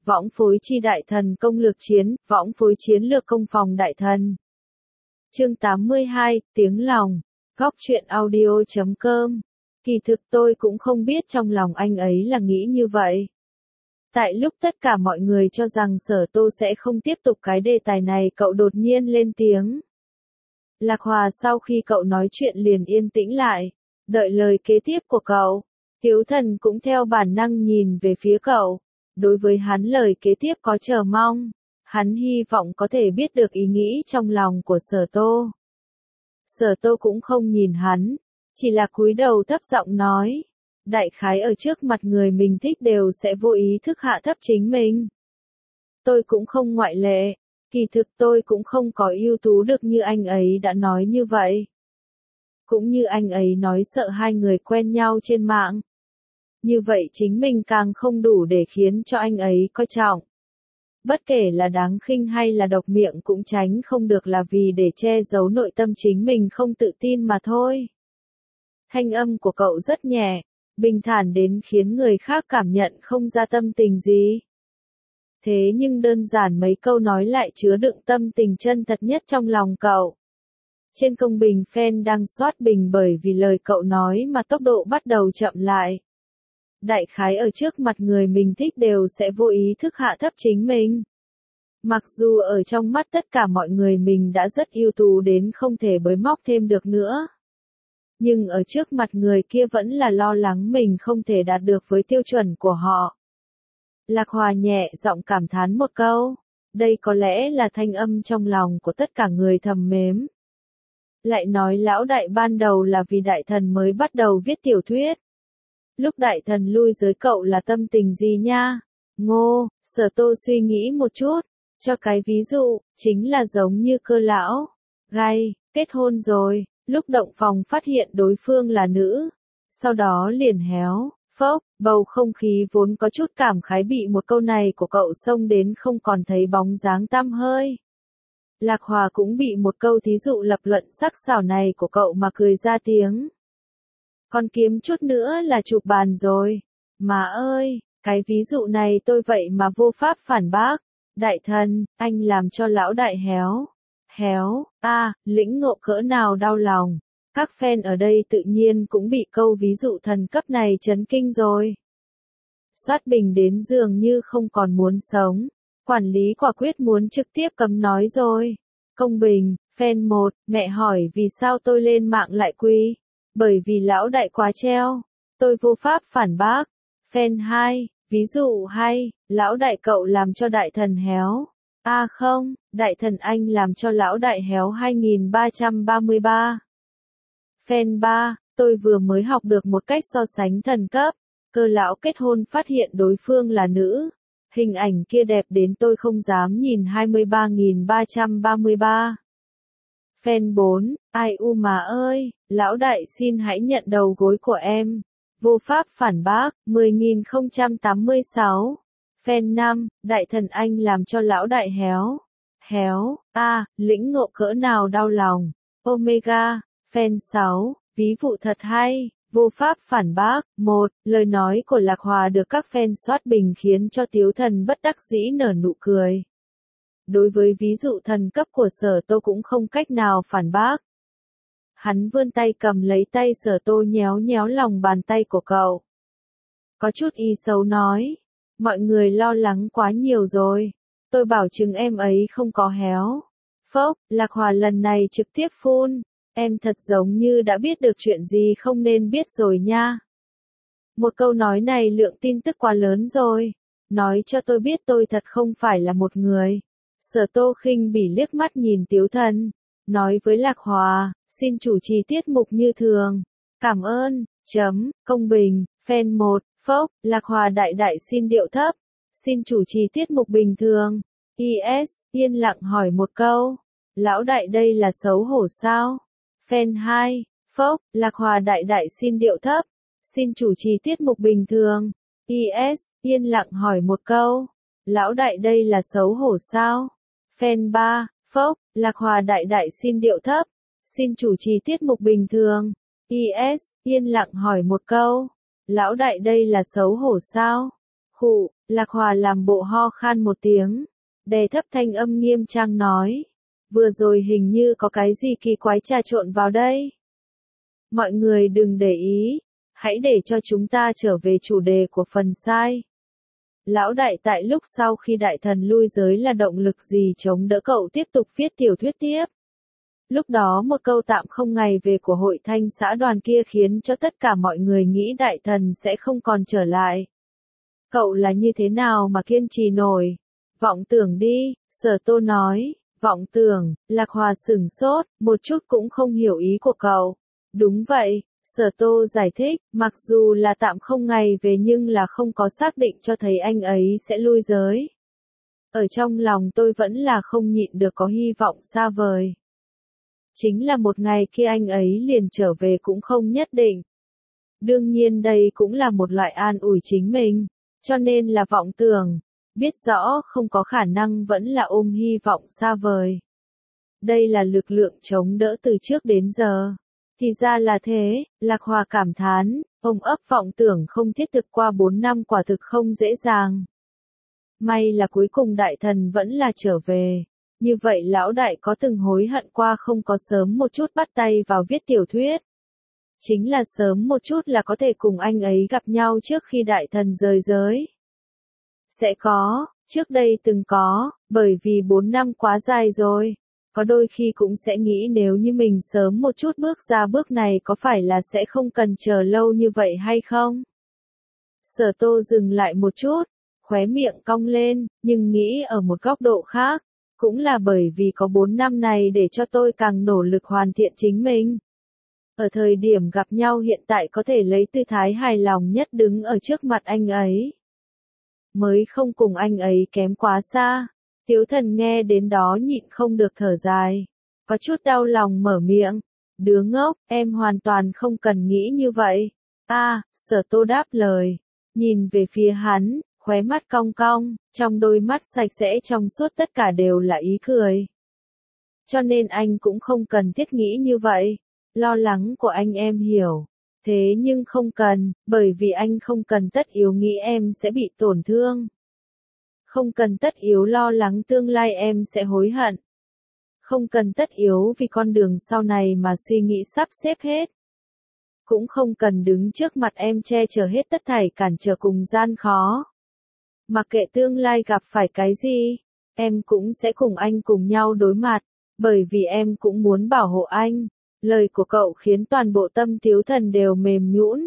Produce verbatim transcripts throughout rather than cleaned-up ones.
võng phối chi đại thần công lược chiến, võng phối chiến lược công phòng đại thần. Chương tám mươi hai, tiếng lòng. Góc truyện audio chấm com. Kỳ thực tôi cũng không biết trong lòng anh ấy là nghĩ như vậy. Tại lúc tất cả mọi người cho rằng Sở Tô sẽ không tiếp tục cái đề tài này, cậu đột nhiên lên tiếng. Lạc Hòa sau khi cậu nói chuyện liền yên tĩnh lại, đợi lời kế tiếp của cậu. Tiếu Thần cũng theo bản năng nhìn về phía cậu. Đối với hắn lời kế tiếp có chờ mong. Hắn hy vọng có thể biết được ý nghĩ trong lòng của Sở Tô. Sở Tô cũng không nhìn hắn, chỉ là cúi đầu thấp giọng nói. Đại khái ở trước mặt người mình thích đều sẽ vô ý thức hạ thấp chính mình. Tôi cũng không ngoại lệ, kỳ thực tôi cũng không có ưu tú được như anh ấy đã nói như vậy. Cũng như anh ấy nói sợ hai người quen nhau trên mạng. Như vậy chính mình càng không đủ để khiến cho anh ấy coi trọng. Bất kể là đáng khinh hay là độc miệng cũng tránh không được là vì để che giấu nội tâm chính mình không tự tin mà thôi. Thanh âm của cậu rất nhẹ, bình thản đến khiến người khác cảm nhận không ra tâm tình gì. Thế nhưng đơn giản mấy câu nói lại chứa đựng tâm tình chân thật nhất trong lòng cậu. Trên công bình fan đang soát bình bởi vì lời cậu nói mà tốc độ bắt đầu chậm lại. Đại khái ở trước mặt người mình thích đều sẽ vô ý thức hạ thấp chính mình. Mặc dù ở trong mắt tất cả mọi người mình đã rất ưu tú đến không thể bới móc thêm được nữa. Nhưng ở trước mặt người kia vẫn là lo lắng mình không thể đạt được với tiêu chuẩn của họ. Lạc Hòa nhẹ giọng cảm thán một câu. Đây có lẽ là thanh âm trong lòng của tất cả người thầm mến. Lại nói lão đại ban đầu là vì đại thần mới bắt đầu viết tiểu thuyết. Lúc đại thần lui giới cậu là tâm tình gì nha? Ngô, Sở Tô suy nghĩ một chút, cho cái ví dụ, chính là giống như Cơ lão. Gai, kết hôn rồi, lúc động phòng phát hiện đối phương là nữ. Sau đó liền héo, phốc, bầu không khí vốn có chút cảm khái bị một câu này của cậu xông đến không còn thấy bóng dáng tăm hơi. Lạc Hòa cũng bị một câu thí dụ lập luận sắc sảo này của cậu mà cười ra tiếng. Còn kiếm chút nữa là chụp bàn rồi. Mà ơi, cái ví dụ này tôi vậy mà vô pháp phản bác. Đại thần, anh làm cho lão đại héo. Héo, a à, lĩnh ngộ cỡ nào đau lòng. Các fan ở đây tự nhiên cũng bị câu ví dụ thần cấp này chấn kinh rồi. Soát bình đến dường như không còn muốn sống. Quản lý quả quyết muốn trực tiếp cấm nói rồi. Công bình, fan một, mẹ hỏi vì sao tôi lên mạng lại quy. Bởi vì lão đại quá treo. Tôi vô pháp phản bác. Fan hai, ví dụ hay, lão đại cậu làm cho đại thần héo. A à không, đại thần anh làm cho lão đại héo hai nghìn ba trăm ba mươi ba. Fan ba, tôi vừa mới học được một cách so sánh thần cấp. Cơ lão kết hôn phát hiện đối phương là nữ. Hình ảnh kia đẹp đến tôi không dám nhìn hai mươi ba nghìn ba trăm ba mươi ba. Fan bốn, ai u mà ơi, lão đại xin hãy nhận đầu gối của em. Vô pháp phản bác, mười nghìn không trăm tám mươi sáu. Fan năm, đại thần anh làm cho lão đại héo. Héo, a à, lĩnh ngộ cỡ nào đau lòng. Omega, fan sáu, ví dụ thật hay. Vô pháp phản bác. Một, lời nói của Lạc Hòa được các fan soát bình khiến cho Tiếu Thần bất đắc dĩ nở nụ cười. Đối với ví dụ thần cấp của Sở Tô cũng không cách nào phản bác. Hắn vươn tay cầm lấy tay Sở Tô nhéo nhéo lòng bàn tay của cậu. Có chút ý xấu nói. Mọi người lo lắng quá nhiều rồi. Tôi bảo chứng em ấy không có héo. Phốc, Lạc Hòa lần này trực tiếp phun. Em thật giống như đã biết được chuyện gì không nên biết rồi nha. Một câu nói này lượng tin tức quá lớn rồi. Nói cho tôi biết tôi thật không phải là một người. Sở Tô khinh bỉ liếc mắt nhìn Tiếu Thần. Nói với Lạc Hòa, xin chủ trì tiết mục như thường. Cảm ơn, chấm, công bình, fan một, phốc, Lạc Hòa đại đại xin điệu thấp. Xin chủ trì tiết mục bình thường. i ét, yên lặng hỏi một câu. Lão đại đây là xấu hổ sao? Fan hai, phốc, Lạc Hòa đại đại xin điệu thấp. Xin chủ trì tiết mục bình thường. i ét, yên lặng hỏi một câu. Lão đại đây là xấu hổ sao? Fan ba, phốc, Lạc Hòa đại đại xin điệu thấp. Xin chủ trì tiết mục bình thường. i ét, yên lặng hỏi một câu. Lão đại đây là xấu hổ sao? Khụ, Lạc Hòa làm bộ ho khan một tiếng, đè thấp thanh âm nghiêm trang nói. Vừa rồi hình như có cái gì kỳ quái trà trộn vào đây. Mọi người đừng để ý, hãy để cho chúng ta trở về chủ đề của phần sai. Lão đại tại lúc sau khi đại thần lui giới là động lực gì chống đỡ cậu tiếp tục viết tiểu thuyết tiếp. Lúc đó một câu tạm không ngày về của hội thanh xã đoàn kia khiến cho tất cả mọi người nghĩ đại thần sẽ không còn trở lại. Cậu là như thế nào mà kiên trì nổi? Vọng tưởng đi, Sở Tô nói. Vọng tưởng, Lạc Hòa sửng sốt, một chút cũng không hiểu ý của cậu. Đúng vậy, Sở Tô giải thích, mặc dù là tạm không ngày về nhưng là không có xác định cho thấy anh ấy sẽ lui giới. Ở trong lòng tôi vẫn là không nhịn được có hy vọng xa vời. Chính là một ngày kia anh ấy liền trở về cũng không nhất định. Đương nhiên đây cũng là một loại an ủi chính mình, cho nên là vọng tưởng. Biết rõ không có khả năng vẫn là ôm hy vọng xa vời. Đây là lực lượng chống đỡ từ trước đến giờ. Thì ra là thế, Lạc Hòa cảm thán, ông ấp vọng tưởng không thiết thực qua bốn năm quả thực không dễ dàng. May là cuối cùng đại thần vẫn là trở về. Như vậy lão đại có từng hối hận qua không có sớm một chút bắt tay vào viết tiểu thuyết. Chính là sớm một chút là có thể cùng anh ấy gặp nhau trước khi đại thần rời giới. Sẽ có, trước đây từng có, bởi vì bốn năm quá dài rồi. Có đôi khi cũng sẽ nghĩ nếu như mình sớm một chút bước ra bước này có phải là sẽ không cần chờ lâu như vậy hay không? Sở Tô dừng lại một chút, khóe miệng cong lên, nhưng nghĩ ở một góc độ khác. Cũng là bởi vì có bốn năm này để cho tôi càng nỗ lực hoàn thiện chính mình. Ở thời điểm gặp nhau hiện tại có thể lấy tư thái hài lòng nhất đứng ở trước mặt anh ấy. Mới không cùng anh ấy kém quá xa. Tiếu Thần nghe đến đó nhịn không được thở dài. Có chút đau lòng mở miệng. Đứa ngốc, em hoàn toàn không cần nghĩ như vậy. A, Sở Tô đáp lời. Nhìn về phía hắn, khóe mắt cong cong, trong đôi mắt sạch sẽ trong suốt tất cả đều là ý cười. Cho nên anh cũng không cần thiết nghĩ như vậy. Lo lắng của anh em hiểu. Thế nhưng không cần, bởi vì anh không cần tất yếu nghĩ em sẽ bị tổn thương. Không cần tất yếu lo lắng tương lai em sẽ hối hận. Không cần tất yếu vì con đường sau này mà suy nghĩ sắp xếp hết. Cũng không cần đứng trước mặt em che chở hết tất thảy cản trở cùng gian khó. Mặc kệ tương lai gặp phải cái gì, em cũng sẽ cùng anh cùng nhau đối mặt, bởi vì em cũng muốn bảo hộ anh. Lời của cậu khiến toàn bộ tâm Tiếu Thần đều mềm nhũn.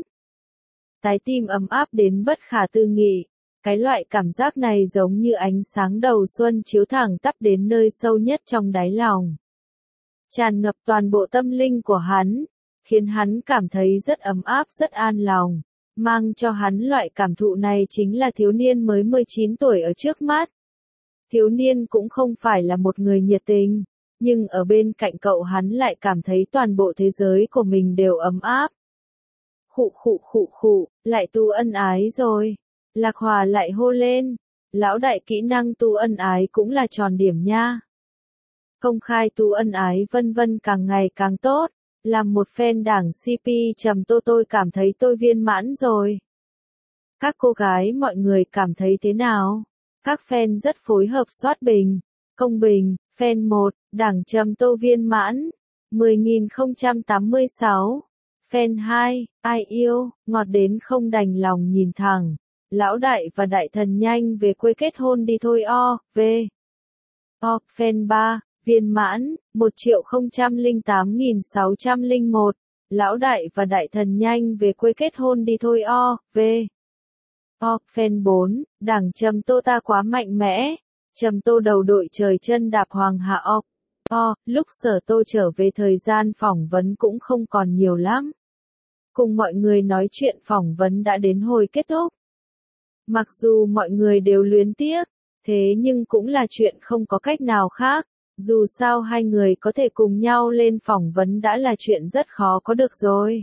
Trái tim ấm áp đến bất khả tư nghị. Cái loại cảm giác này giống như ánh sáng đầu xuân chiếu thẳng tắp đến nơi sâu nhất trong đáy lòng. Tràn ngập toàn bộ tâm linh của hắn, khiến hắn cảm thấy rất ấm áp rất an lòng. Mang cho hắn loại cảm thụ này chính là thiếu niên mới mười chín tuổi ở trước mắt. Thiếu niên cũng không phải là một người nhiệt tình, nhưng ở bên cạnh cậu hắn lại cảm thấy toàn bộ thế giới của mình đều ấm áp. Khụ khụ khụ khụ, lại tu ân ái rồi. Lạc Hòa lại hô lên. Lão đại kỹ năng tu ân ái cũng là tròn điểm nha. Công khai tu ân ái vân vân càng ngày càng tốt. Làm một fan đảng xê pê trầm tô tôi cảm thấy tôi viên mãn rồi. Các cô gái mọi người cảm thấy thế nào? Các fan rất phối hợp soát bình. Công bình, fan một, đảng trầm tô viên mãn. mười nghìn không trăm tám mươi sáu. Fan hai, ai yêu, ngọt đến không đành lòng nhìn thẳng. Lão đại và đại thần nhanh về quê kết hôn đi thôi o, về. O, fan ba, viên mãn, một triệu không trăm lẻ tám nghìn sáu trăm lẻ một. Lão đại và đại thần nhanh về quê kết hôn đi thôi o, về. O, fan bốn, đảng Trầm Tô ta quá mạnh mẽ. Trầm Tô đầu đội trời chân đạp hoàng hạ o. O, lúc Sở Tô trở về thời gian phỏng vấn cũng không còn nhiều lắm. Cùng mọi người nói chuyện phỏng vấn đã đến hồi kết thúc. Mặc dù mọi người đều luyến tiếc, thế nhưng cũng là chuyện không có cách nào khác. Dù sao hai người có thể cùng nhau lên phỏng vấn đã là chuyện rất khó có được rồi.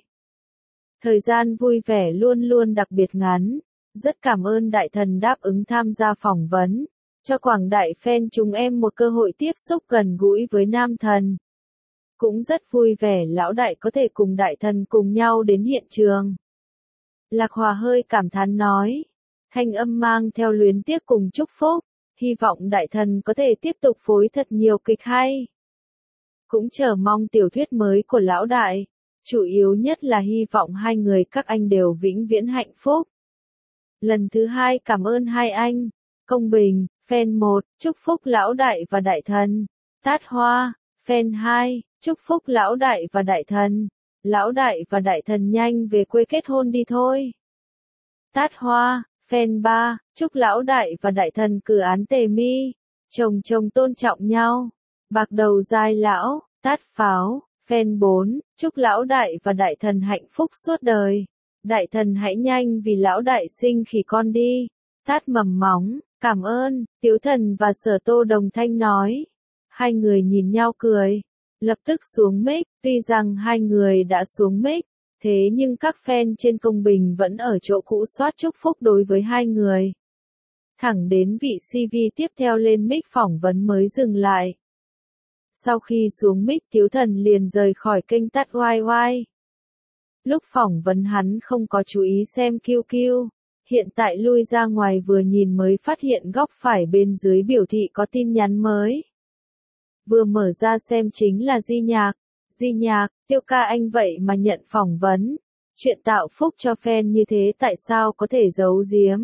Thời gian vui vẻ luôn luôn đặc biệt ngắn. Rất cảm ơn đại thần đáp ứng tham gia phỏng vấn. Cho quảng đại fan chúng em một cơ hội tiếp xúc gần gũi với nam thần. Cũng rất vui vẻ lão đại có thể cùng đại thần cùng nhau đến hiện trường. Lạc Hòa hơi cảm thán nói. thanh âm mang theo luyến tiếc cùng chúc phúc, hy vọng đại thần có thể tiếp tục phối thật nhiều kịch hay. Cũng chờ mong tiểu thuyết mới của lão đại, chủ yếu nhất là hy vọng hai người các anh đều vĩnh viễn hạnh phúc. Lần thứ hai cảm ơn hai anh, Công Bình, fan một, chúc phúc lão đại và đại thần, Tát Hoa, fan hai, chúc phúc lão đại và đại thần, lão đại và đại thần nhanh về quê kết hôn đi thôi. Tát Hoa, fan ba, chúc lão đại và đại thần cử án tề mi, chồng chồng tôn trọng nhau, bạc đầu dai lão, Tát Pháo, fan bốn, chúc lão đại và đại thần hạnh phúc suốt đời. Đại thần hãy nhanh vì lão đại sinh khỉ con đi. Tát Mầm Móng, cảm ơn, Tiếu Thần và Sở Tô đồng thanh nói. Hai người nhìn nhau cười, lập tức xuống mic, tuy rằng hai người đã xuống mic, thế nhưng các fan trên Công Bình vẫn ở chỗ cũ soát chúc phúc đối với hai người. Thẳng đến vị xê vê tiếp theo lên mic phỏng vấn mới dừng lại. Sau khi xuống mic Tiếu Thần liền rời khỏi kênh Tát oai oai. Lúc phỏng vấn hắn không có chú ý xem kiu kiu, hiện tại lui ra ngoài vừa nhìn mới phát hiện góc phải bên dưới biểu thị có tin nhắn mới. Vừa mở ra xem chính là Di Nhạc. Di Nhạc, Tiêu ca anh vậy mà nhận phỏng vấn. Chuyện tạo phúc cho fan như thế tại sao có thể giấu giếm.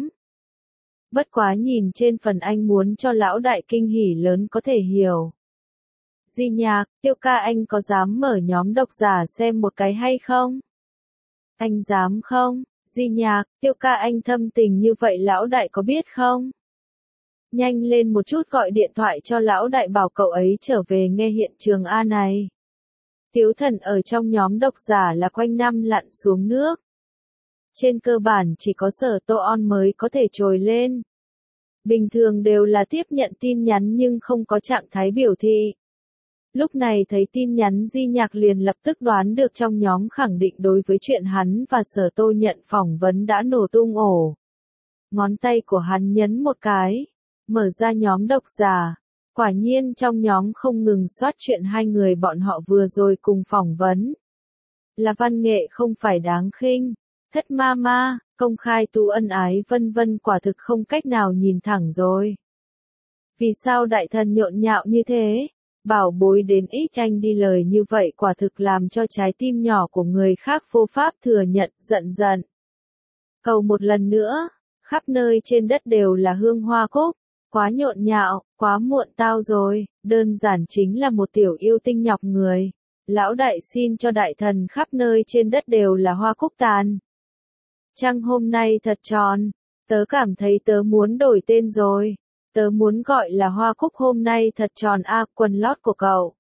Bất quá nhìn trên phần anh muốn cho lão đại kinh hỉ lớn có thể hiểu. Di Nhạc, Tiêu ca anh có dám mở nhóm độc giả xem một cái hay không? Anh dám không? Di Nhạc, Tiêu ca anh thâm tình như vậy lão đại có biết không? Nhanh lên một chút gọi điện thoại cho lão đại bảo cậu ấy trở về nghe hiện trường A này. Tiếu Thần ở trong nhóm độc giả là quanh năm lặn xuống nước. Trên cơ bản chỉ có Sở Tô On mới có thể trồi lên. Bình thường đều là tiếp nhận tin nhắn nhưng không có trạng thái biểu thị. Lúc này thấy tin nhắn Di Nhạc liền lập tức đoán được trong nhóm khẳng định đối với chuyện hắn và Sở Tô nhận phỏng vấn đã nổ tung ổ. Ngón tay của hắn nhấn một cái, mở ra nhóm độc giả. Quả nhiên trong nhóm không ngừng soát chuyện hai người bọn họ vừa rồi cùng phỏng vấn. Là văn nghệ không phải đáng khinh, thất ma ma, công khai tu ân ái vân vân quả thực không cách nào nhìn thẳng rồi. Vì sao đại thần nhộn nhạo như thế? Bảo bối đến ít tranh đi lời như vậy quả thực làm cho trái tim nhỏ của người khác vô pháp thừa nhận, giận giận. Cầu một lần nữa, khắp nơi trên đất đều là hương hoa cúc, quá nhộn nhạo, quá muộn tao rồi, đơn giản chính là một tiểu yêu tinh nhọc người. Lão đại xin cho đại thần khắp nơi trên đất đều là hoa cúc tàn. Trăng hôm nay thật tròn, tớ cảm thấy tớ muốn đổi tên rồi. Tớ muốn gọi là hoa cúc hôm nay thật tròn a, quần lót của cậu.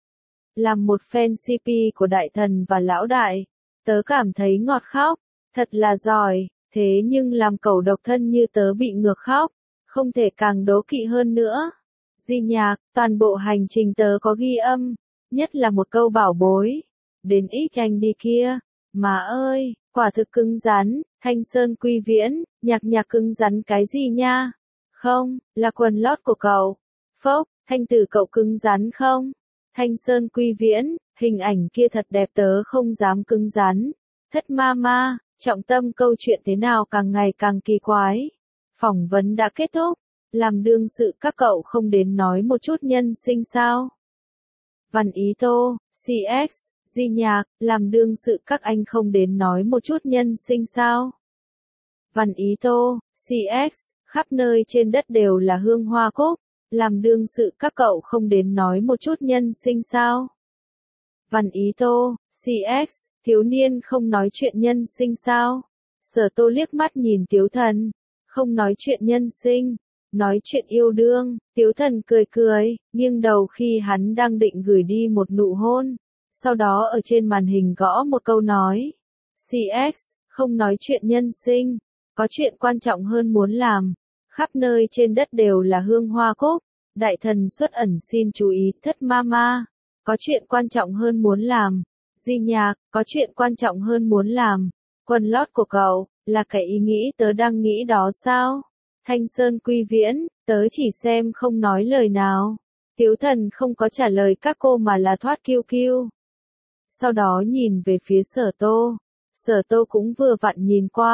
Làm một fan xê pê của đại thần và lão đại, tớ cảm thấy ngọt khóc, thật là giỏi, thế nhưng làm cậu độc thân như tớ bị ngược khóc, không thể càng đố kỵ hơn nữa. Di Nhạc, toàn bộ hành trình tớ có ghi âm, nhất là một câu bảo bối, đến ít tranh đi kia, mà ơi, quả thực cứng rắn, Thanh Sơn Quy Viễn, Nhạc Nhạc cứng rắn cái gì nha? Không, là quần lót của cậu. Phốc, Thanh Tử cậu cứng rắn không? Thanh Sơn Quy Viễn, hình ảnh kia thật đẹp tớ không dám cứng rắn. Thất ma ma, trọng tâm câu chuyện thế nào càng ngày càng kỳ quái. Phỏng vấn đã kết thúc, làm đương sự các cậu không đến nói một chút nhân sinh sao? Văn Ý Tô, xê ích, Di Nhạc, làm đương sự các anh không đến nói một chút nhân sinh sao? Văn Ý Tô, xê ích, khắp nơi trên đất đều là hương hoa cúc, làm đương sự các cậu không đến nói một chút nhân sinh sao? Văn Ý Tô, xê ích, thiếu niên không nói chuyện nhân sinh sao? Sở Tô liếc mắt nhìn Tiếu Thần, không nói chuyện nhân sinh, nói chuyện yêu đương. Tiếu Thần cười cười, nghiêng đầu khi hắn đang định gửi đi một nụ hôn, sau đó ở trên màn hình gõ một câu nói. xê ích, không nói chuyện nhân sinh, có chuyện quan trọng hơn muốn làm. Khắp nơi trên đất đều là hương hoa cúc, đại thần xuất ẩn xin chú ý, thất ma ma, có chuyện quan trọng hơn muốn làm. Di Nhạc, có chuyện quan trọng hơn muốn làm. Quần lót của cậu, là cái ý nghĩ tớ đang nghĩ đó sao? Thanh Sơn Quy Viễn, tớ chỉ xem không nói lời nào. Tiếu Thần không có trả lời các cô mà là thoát kiu kiu. Sau đó nhìn về phía Sở Tô. Sở Tô cũng vừa vặn nhìn qua.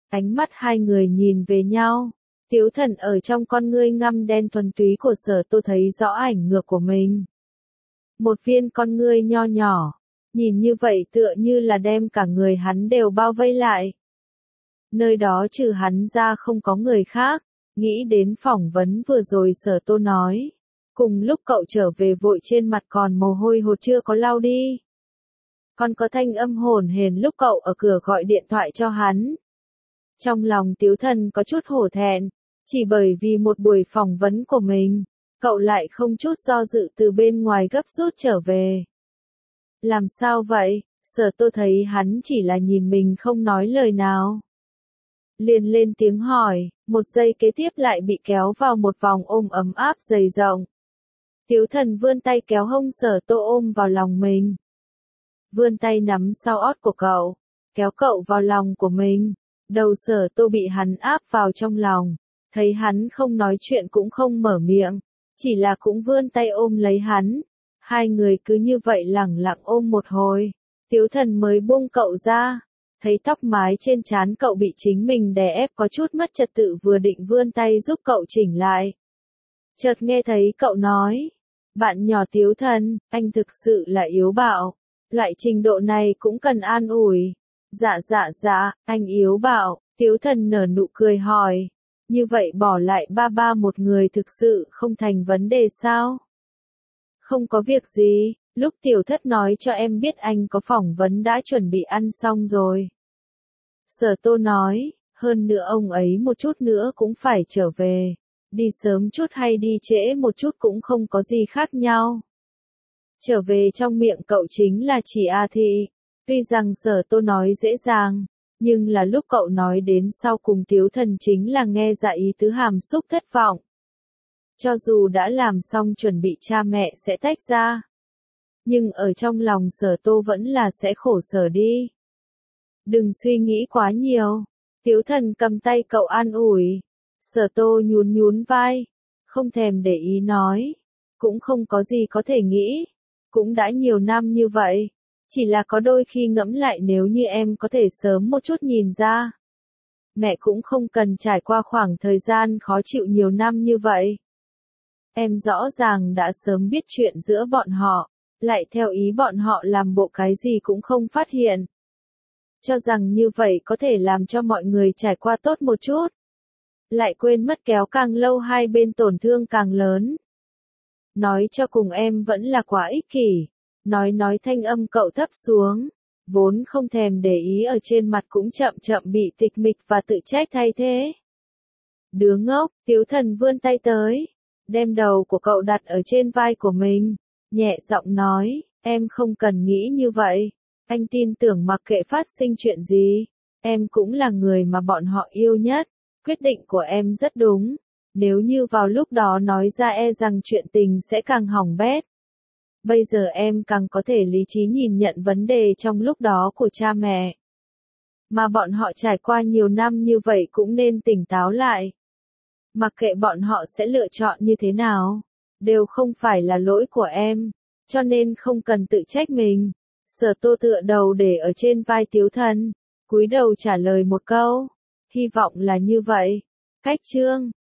Ánh mắt hai người nhìn về nhau. Tiếu Thần ở trong con ngươi ngăm đen thuần túy của Sở Tô thấy rõ ảnh ngược của mình. Một viên con ngươi nho nhỏ, nhìn như vậy tựa như là đem cả người hắn đều bao vây lại. Nơi đó trừ hắn ra không có người khác, nghĩ đến phỏng vấn vừa rồi Sở Tô nói. Cùng lúc cậu trở về vội trên mặt còn mồ hôi hột chưa có lau đi. Còn có thanh âm hồn hển lúc cậu ở cửa gọi điện thoại cho hắn. Trong lòng Tiếu Thần có chút hổ thẹn, chỉ bởi vì một buổi phỏng vấn của mình, cậu lại không chút do dự từ bên ngoài gấp rút trở về. Làm sao vậy? Sở Tô thấy hắn chỉ là nhìn mình không nói lời nào. Liền lên tiếng hỏi, một giây kế tiếp lại bị kéo vào một vòng ôm ấm áp dày rộng. Tiếu Thần vươn tay kéo hông Sở Tô ôm vào lòng mình. Vươn tay nắm sau ót của cậu, kéo cậu vào lòng của mình. Đầu Sở Tô bị hắn áp vào trong lòng, thấy hắn không nói chuyện cũng không mở miệng, chỉ là cũng vươn tay ôm lấy hắn. Hai người cứ như vậy lẳng lặng ôm một hồi, Tiếu Thần mới buông cậu ra, thấy tóc mái trên trán cậu bị chính mình đè ép có chút mất trật tự vừa định vươn tay giúp cậu chỉnh lại. Chợt nghe thấy cậu nói, bạn nhỏ Tiếu Thần, anh thực sự là yếu bạo, loại trình độ này cũng cần an ủi. Dạ dạ dạ, anh yếu bạo, Tiếu Thần nở nụ cười hỏi, như vậy bỏ lại ba ba một người thực sự không thành vấn đề sao? Không có việc gì, lúc Tiểu Thất nói cho em biết anh có phỏng vấn đã chuẩn bị ăn xong rồi. Sở Tô nói, hơn nữa ông ấy một chút nữa cũng phải trở về, đi sớm chút hay đi trễ một chút cũng không có gì khác nhau. Trở về trong miệng cậu chính là chỉ A Thị. Tuy rằng Sở Tô nói dễ dàng, nhưng là lúc cậu nói đến sau cùng Tiếu Thần chính là nghe ra ý tứ hàm xúc thất vọng. Cho dù đã làm xong chuẩn bị cha mẹ sẽ tách ra, nhưng ở trong lòng Sở Tô vẫn là sẽ khổ sở đi. Đừng suy nghĩ quá nhiều, Tiếu Thần cầm tay cậu an ủi. Sở Tô nhún nhún vai, không thèm để ý nói, cũng không có gì có thể nghĩ, cũng đã nhiều năm như vậy. Chỉ là có đôi khi ngẫm lại nếu như em có thể sớm một chút nhìn ra. Mẹ cũng không cần trải qua khoảng thời gian khó chịu nhiều năm như vậy. Em rõ ràng đã sớm biết chuyện giữa bọn họ, lại theo ý bọn họ làm bộ cái gì cũng không phát hiện. Cho rằng như vậy có thể làm cho mọi người trải qua tốt một chút. Lại quên mất kéo càng lâu hai bên tổn thương càng lớn. Nói cho cùng em vẫn là quá ích kỷ. Nói nói thanh âm cậu thấp xuống, vốn không thèm để ý ở trên mặt cũng chậm chậm bị tịch mịch và tự trách thay thế. Đứa ngốc, Tiếu Thần vươn tay tới, đem đầu của cậu đặt ở trên vai của mình, nhẹ giọng nói, em không cần nghĩ như vậy, anh tin tưởng mặc kệ phát sinh chuyện gì, em cũng là người mà bọn họ yêu nhất, quyết định của em rất đúng, nếu như vào lúc đó nói ra e rằng chuyện tình sẽ càng hỏng bét. Bây giờ em càng có thể lý trí nhìn nhận vấn đề trong lúc đó của cha mẹ. Mà bọn họ trải qua nhiều năm như vậy cũng nên tỉnh táo lại. Mặc kệ bọn họ sẽ lựa chọn như thế nào, đều không phải là lỗi của em, cho nên không cần tự trách mình. Sở Tô tựa đầu để ở trên vai Tiếu Thần, cúi đầu trả lời một câu, hy vọng là như vậy. Cách chương